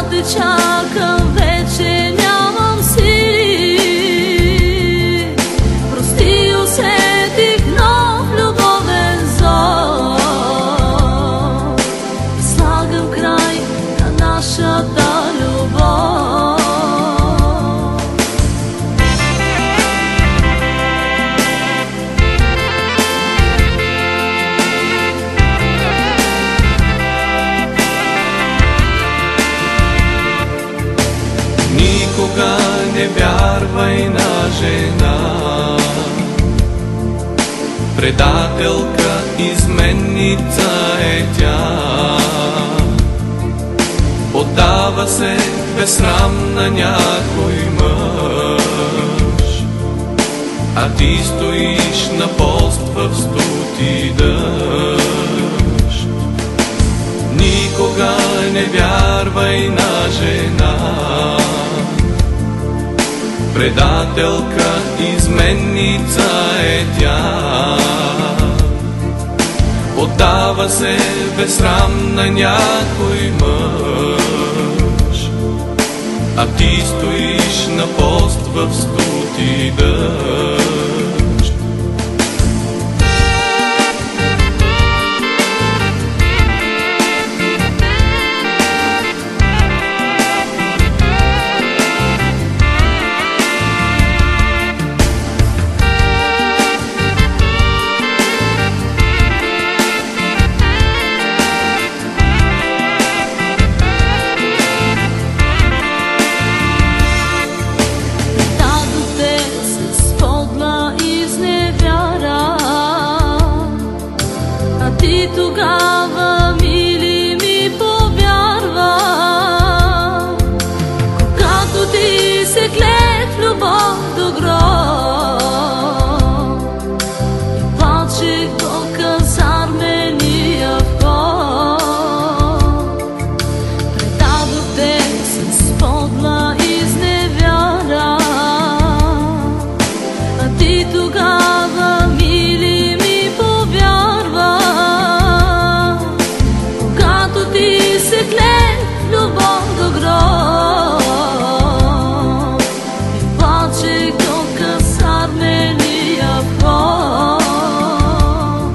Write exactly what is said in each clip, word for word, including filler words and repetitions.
те чакам, вече нямам сили. Прости, усетих нов любовен зов. Слагам край на нашата любов. Никога не вярвай на жена, предателка, изменница е тя. Отдава се без срам на някой мъж, а ти стоиш на пост в студ дъжд. Никога не вярвай на жена, предателка, изменница е тя. Отдава се без срам на някой мъж, а ти стоиш на пост в студ и дъжд. Ти тогава, мили, ми повярва, когато ти се кле в любов до гроб. И плачех до казармения вход. Предадох те с подла изневяра, а ти тогава, мили, ми повярва, се кле любов до гроб. И плачех до казармения вход.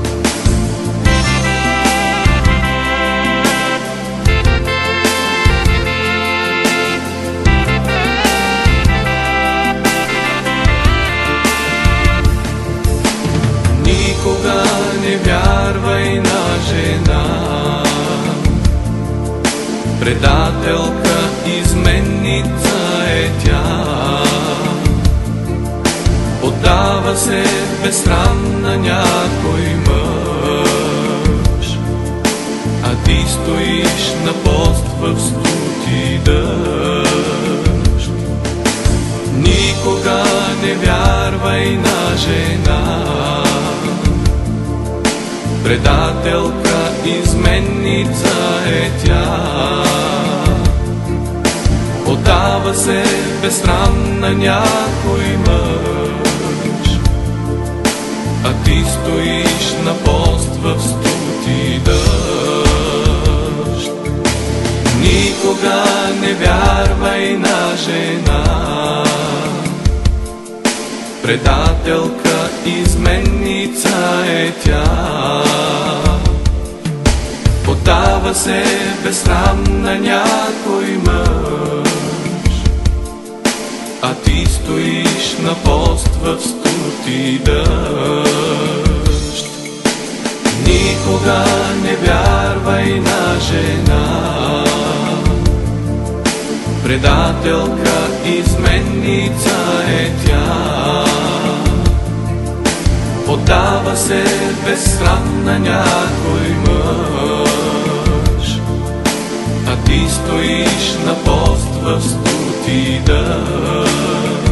Никога не вярвай на жена, предателка, изменница е тя. Отдава се без срам на някой мъж, а ти стоиш на пост в студ и дъжд. Никога не вярвай на жена, предателка, изменница е тя. Отдава се без срам на някой мъж, а ти стоиш на пост в студ и дъжд. Никога не вярвай на жена, предателка, изменница е тя. Отдава се без срам на някой мъж, а ти стоиш на пост в студ и дъжд. Никога не вярвай на жена, предателка, изменница е тя. Отдава се без срам на някой мъж, а ти стоиш на пост в студ и дъжд.